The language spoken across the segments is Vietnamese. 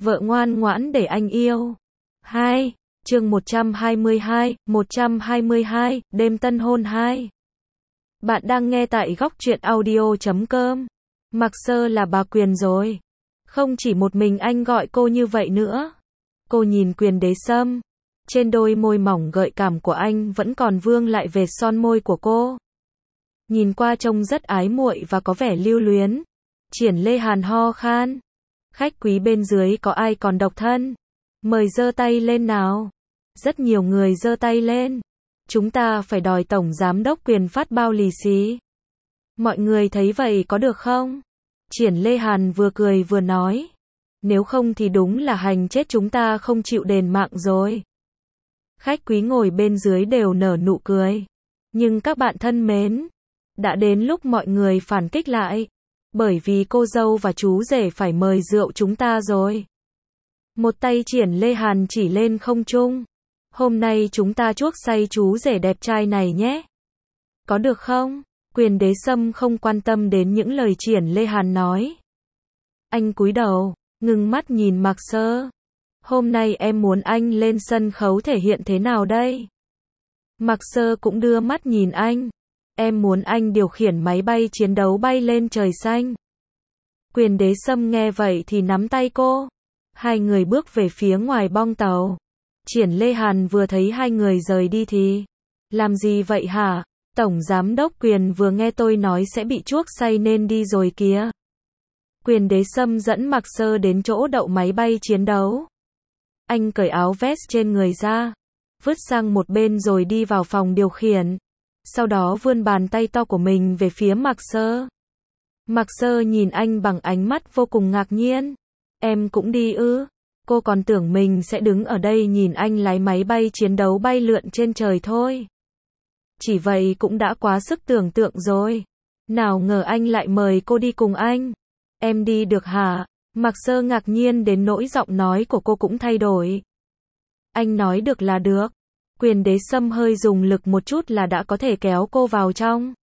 Vợ ngoan ngoãn để anh yêu. 2. Chương 122, đêm tân hôn 2. Bạn đang nghe tại góc truyện audio.com. Mạc Sơ là bà Quyền rồi. Không chỉ một mình anh gọi cô như vậy nữa. Cô nhìn Quyền Đế Sâm. Trên đôi môi mỏng gợi cảm của anh vẫn còn vương lại vệt son môi của cô. Nhìn qua trông rất ái muội và có vẻ lưu luyến. Triển Lê Hàn ho khan. Khách quý bên dưới có ai còn độc thân? Mời giơ tay lên nào. Rất nhiều người giơ tay lên. Chúng ta phải đòi tổng giám đốc Quyền phát bao lì xì. Mọi người thấy vậy có được không? Triển Lê Hàn vừa cười vừa nói. Nếu không thì đúng là hành chết chúng ta không chịu đền mạng rồi. Khách quý ngồi bên dưới đều nở nụ cười. Nhưng các bạn thân mến, đã đến lúc mọi người phản kích lại. Bởi vì cô dâu và chú rể phải mời rượu chúng ta rồi. Một tay Triển Lê Hàn chỉ lên không trung. Hôm nay chúng ta chuốc say chú rể đẹp trai này nhé. Có được không? Quyền Đế Sâm không quan tâm đến những lời Triển Lê Hàn nói. Anh cúi đầu, ngưng mắt nhìn Mạc Sơ. Hôm nay em muốn anh lên sân khấu thể hiện thế nào đây? Mạc Sơ cũng đưa mắt nhìn anh. Em muốn anh điều khiển máy bay chiến đấu bay lên trời xanh. Quyền Đế Sâm nghe vậy thì nắm tay cô. Hai người bước về phía ngoài bong tàu. Triển Lê Hàn vừa thấy hai người rời đi thì. Làm gì vậy hả? Tổng giám đốc Quyền vừa nghe tôi nói sẽ bị chuốc say nên đi rồi kìa. Quyền Đế Sâm dẫn Mạc Sơ đến chỗ đậu máy bay chiến đấu. Anh cởi áo vest trên người ra. Vứt sang một bên rồi đi vào phòng điều khiển. Sau đó vươn bàn tay to của mình về phía Mạc Sơ. Mạc Sơ nhìn anh bằng ánh mắt vô cùng ngạc nhiên. Em cũng đi ư? Cô còn tưởng mình sẽ đứng ở đây nhìn anh lái máy bay chiến đấu bay lượn trên trời thôi. Chỉ vậy cũng đã quá sức tưởng tượng rồi. Nào ngờ anh lại mời cô đi cùng anh. Em đi được hả? Mạc Sơ ngạc nhiên đến nỗi giọng nói của cô cũng thay đổi. Anh nói được là được. Quyền Đế Sâm hơi dùng lực một chút là đã có thể kéo cô vào trong.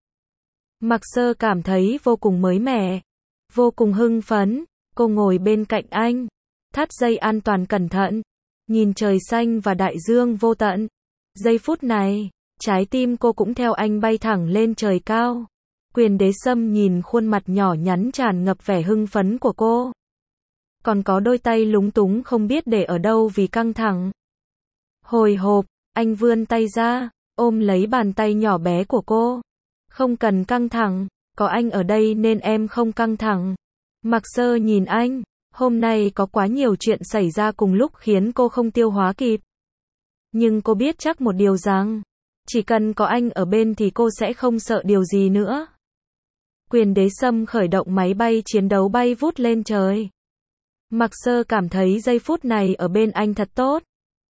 Mạc Sơ cảm thấy vô cùng mới mẻ, vô cùng hưng phấn. Cô ngồi bên cạnh anh, thắt dây an toàn cẩn thận, nhìn trời xanh và đại dương vô tận. Giây phút này, trái tim cô cũng theo anh bay thẳng lên trời cao. Quyền Đế Sâm nhìn khuôn mặt nhỏ nhắn tràn ngập vẻ hưng phấn của cô. Còn có đôi tay lúng túng không biết để ở đâu vì căng thẳng. Hồi hộp, anh vươn tay ra, ôm lấy bàn tay nhỏ bé của cô. Không cần căng thẳng, có anh ở đây nên em không căng thẳng. Mạc Sơ nhìn anh, hôm nay có quá nhiều chuyện xảy ra cùng lúc khiến cô không tiêu hóa kịp. Nhưng cô biết chắc một điều rằng, chỉ cần có anh ở bên thì cô sẽ không sợ điều gì nữa. Quyền Đế Sâm khởi động máy bay chiến đấu bay vút lên trời. Mạc Sơ cảm thấy giây phút này ở bên anh thật tốt.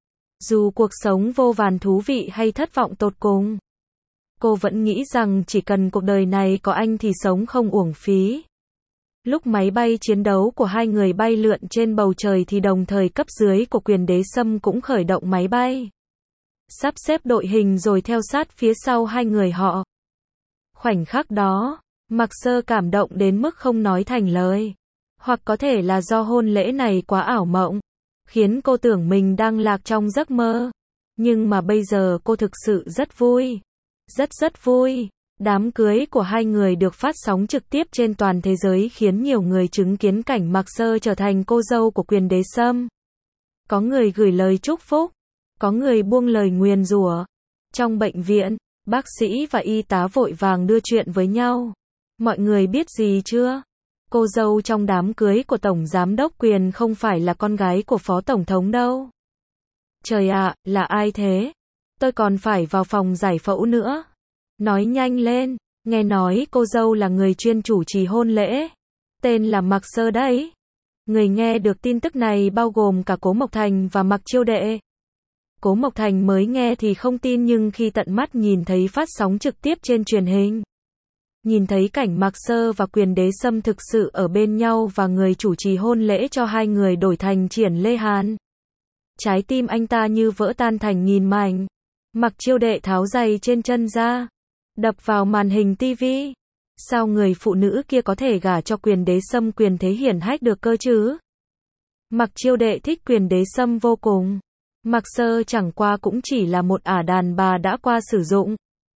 Dù cuộc sống vô vàn thú vị hay thất vọng tột cùng, cô vẫn nghĩ rằng chỉ cần cuộc đời này có anh thì sống không uổng phí. Lúc máy bay chiến đấu của hai người bay lượn trên bầu trời thì đồng thời cấp dưới của Quyền Đế Sâm cũng khởi động máy bay. Sắp xếp đội hình rồi theo sát phía sau hai người họ. Khoảnh khắc đó, Mạc Sơ cảm động đến mức không nói thành lời. Hoặc có thể là do hôn lễ này quá ảo mộng, khiến cô tưởng mình đang lạc trong giấc mơ. Nhưng mà bây giờ cô thực sự rất vui. Rất vui. Đám cưới của hai người được phát sóng trực tiếp trên toàn thế giới khiến nhiều người chứng kiến cảnh Mạc Sơ trở thành cô dâu của Quyền Đế Sâm. Có người gửi lời chúc phúc, có người buông lời nguyền rủa. Trong bệnh viện, bác sĩ và y tá vội vàng đưa chuyện với nhau. Mọi người biết gì chưa? Cô dâu trong đám cưới của Tổng Giám đốc Quyền không phải là con gái của Phó Tổng thống đâu. Trời ạ, là ai thế? Tôi còn phải vào phòng giải phẫu nữa. Nói nhanh lên, nghe nói cô dâu là người chuyên chủ trì hôn lễ. Tên là Mạc Sơ đấy. Người nghe được tin tức này bao gồm cả Cố Mộc Thành và Mạc Chiêu Đệ. Cố Mộc Thành mới nghe thì không tin nhưng khi tận mắt nhìn thấy phát sóng trực tiếp trên truyền hình. Nhìn thấy cảnh Mạc Sơ và Quyền Đế Sâm thực sự ở bên nhau và người chủ trì hôn lễ cho hai người đổi thành Triển Lê Hàn. Trái tim anh ta như vỡ tan thành nghìn mảnh. Mạc Chiêu Đệ tháo giày trên chân ra, đập vào màn hình tivi. Sao người phụ nữ kia có thể gả cho Quyền Đế Sâm quyền thế hiển hách được cơ chứ? Mặc Chiêu Đệ thích Quyền Đế Sâm vô cùng. Mặc Sơ chẳng qua cũng chỉ là một ả đàn bà đã qua sử dụng.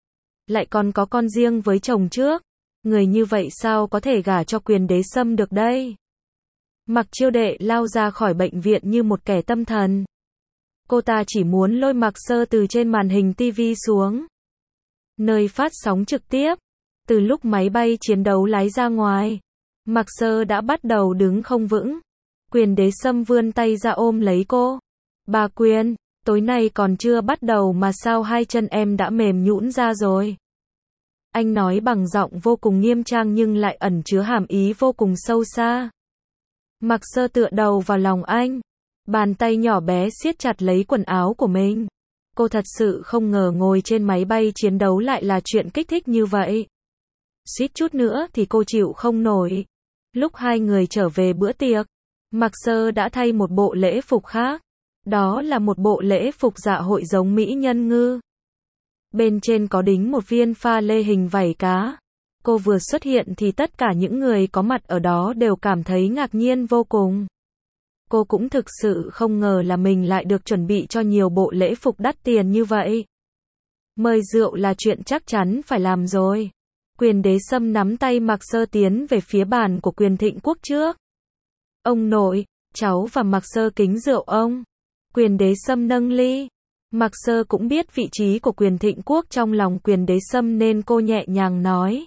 Lại còn có con riêng với chồng trước. Người như vậy sao có thể gả cho Quyền Đế Sâm được đây? Mặc Chiêu Đệ lao ra khỏi bệnh viện như một kẻ tâm thần. Cô ta chỉ muốn lôi Mặc Sơ từ trên màn hình TV xuống. Nơi phát sóng trực tiếp. Từ lúc máy bay chiến đấu lái ra ngoài, Mặc Sơ đã bắt đầu đứng không vững. Quyền Đế Sâm vươn tay ra ôm lấy cô. Bà Quyền, tối nay còn chưa bắt đầu mà sao hai chân em đã mềm nhũn ra rồi? Anh nói bằng giọng vô cùng nghiêm trang nhưng lại ẩn chứa hàm ý vô cùng sâu xa. Mặc Sơ tựa đầu vào lòng anh. Bàn tay nhỏ bé siết chặt lấy quần áo của mình. Cô thật sự không ngờ ngồi trên máy bay chiến đấu lại là chuyện kích thích như vậy. Suýt chút nữa thì cô chịu không nổi. Lúc hai người trở về bữa tiệc, Mặc Sơ đã thay một bộ lễ phục khác. Đó là một bộ lễ phục dạ hội giống mỹ nhân ngư. Bên trên có đính một viên pha lê hình vảy cá. Cô vừa xuất hiện thì tất cả những người có mặt ở đó đều cảm thấy ngạc nhiên vô cùng. Cô cũng thực sự không ngờ là mình lại được chuẩn bị cho nhiều bộ lễ phục đắt tiền như vậy. Mời rượu là chuyện chắc chắn phải làm rồi. Quyền Đế Sâm nắm tay Mặc Sơ tiến về phía bàn của Quyền Thịnh Quốc trước. Ông nội, cháu và Mặc Sơ kính rượu ông. Quyền Đế Sâm nâng ly. Mặc Sơ cũng biết vị trí của Quyền Thịnh Quốc trong lòng Quyền Đế Sâm nên cô nhẹ nhàng nói.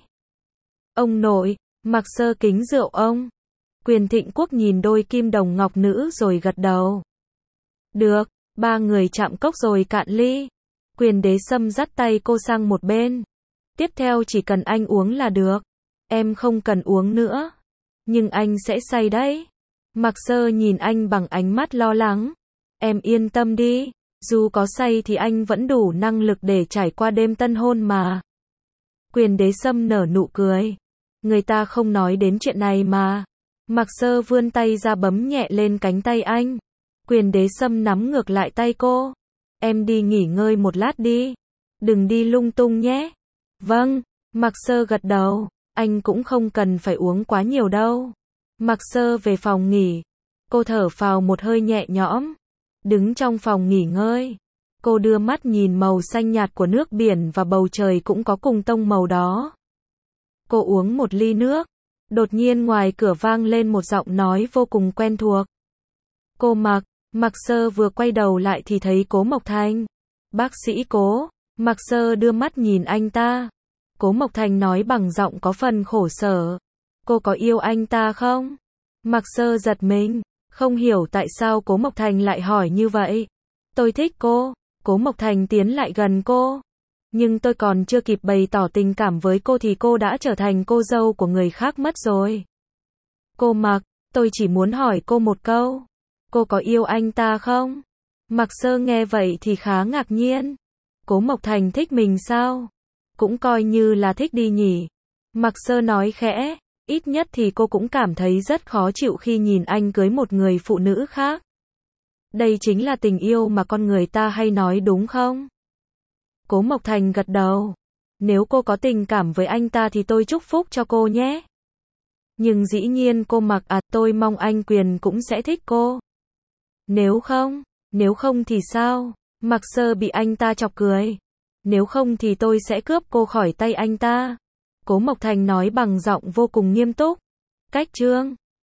Ông nội, Mặc Sơ kính rượu ông. Quyền Thịnh Quốc nhìn đôi kim đồng ngọc nữ rồi gật đầu. Được, ba người chạm cốc rồi cạn ly. Quyền Đế Sâm dắt tay cô sang một bên. Tiếp theo chỉ cần anh uống là được. Em không cần uống nữa. Nhưng anh sẽ say đấy. Mặc Sơ nhìn anh bằng ánh mắt lo lắng. Em yên tâm đi. Dù có say thì anh vẫn đủ năng lực để trải qua đêm tân hôn mà. Quyền Đế Sâm nở nụ cười. Người ta không nói đến chuyện này mà. Mặc Sơ vươn tay ra bấm nhẹ lên cánh tay anh. Quyền Đế Sâm nắm ngược lại tay cô. Em đi nghỉ ngơi một lát đi. Đừng đi lung tung nhé. Vâng, Mặc Sơ gật đầu. Anh cũng không cần phải uống quá nhiều đâu. Mặc Sơ về phòng nghỉ. Cô thở phào một hơi nhẹ nhõm. Đứng trong phòng nghỉ ngơi. Cô đưa mắt nhìn màu xanh nhạt của nước biển và bầu trời cũng có cùng tông màu đó. Cô uống một ly nước. Đột nhiên ngoài cửa vang lên một giọng nói vô cùng quen thuộc. Cô Mặc Sơ vừa quay đầu lại thì thấy Cố Mộc Thành. Bác sĩ Cố. Mặc Sơ đưa mắt nhìn anh ta. Cố Mộc Thành nói bằng giọng có phần khổ sở. Cô có yêu anh ta không? Mặc Sơ giật mình. Không hiểu tại sao Cố Mộc Thành lại hỏi như vậy. Tôi thích cô. Cố Mộc Thành tiến lại gần cô. Nhưng tôi còn chưa kịp bày tỏ tình cảm với cô thì cô đã trở thành cô dâu của người khác mất rồi. Cô Mặc, tôi chỉ muốn hỏi cô một câu. Cô có yêu anh ta không? Mặc Sơ nghe vậy thì khá ngạc nhiên. Cố Mộc Thành thích mình sao? Cũng coi như là thích đi nhỉ. Mặc Sơ nói khẽ. Ít nhất thì cô cũng cảm thấy rất khó chịu khi nhìn anh cưới một người phụ nữ khác. Đây chính là tình yêu mà con người ta hay nói đúng không? Cố Mộc Thành gật đầu. Nếu cô có tình cảm với anh ta thì tôi chúc phúc cho cô nhé. Nhưng dĩ nhiên cô Mặc tôi mong anh Quyền cũng sẽ thích cô. Nếu không thì sao? Mặc Sơ bị anh ta chọc cười. Nếu không thì tôi sẽ cướp cô khỏi tay anh ta. Cố Mộc Thành nói bằng giọng vô cùng nghiêm túc. Cách chương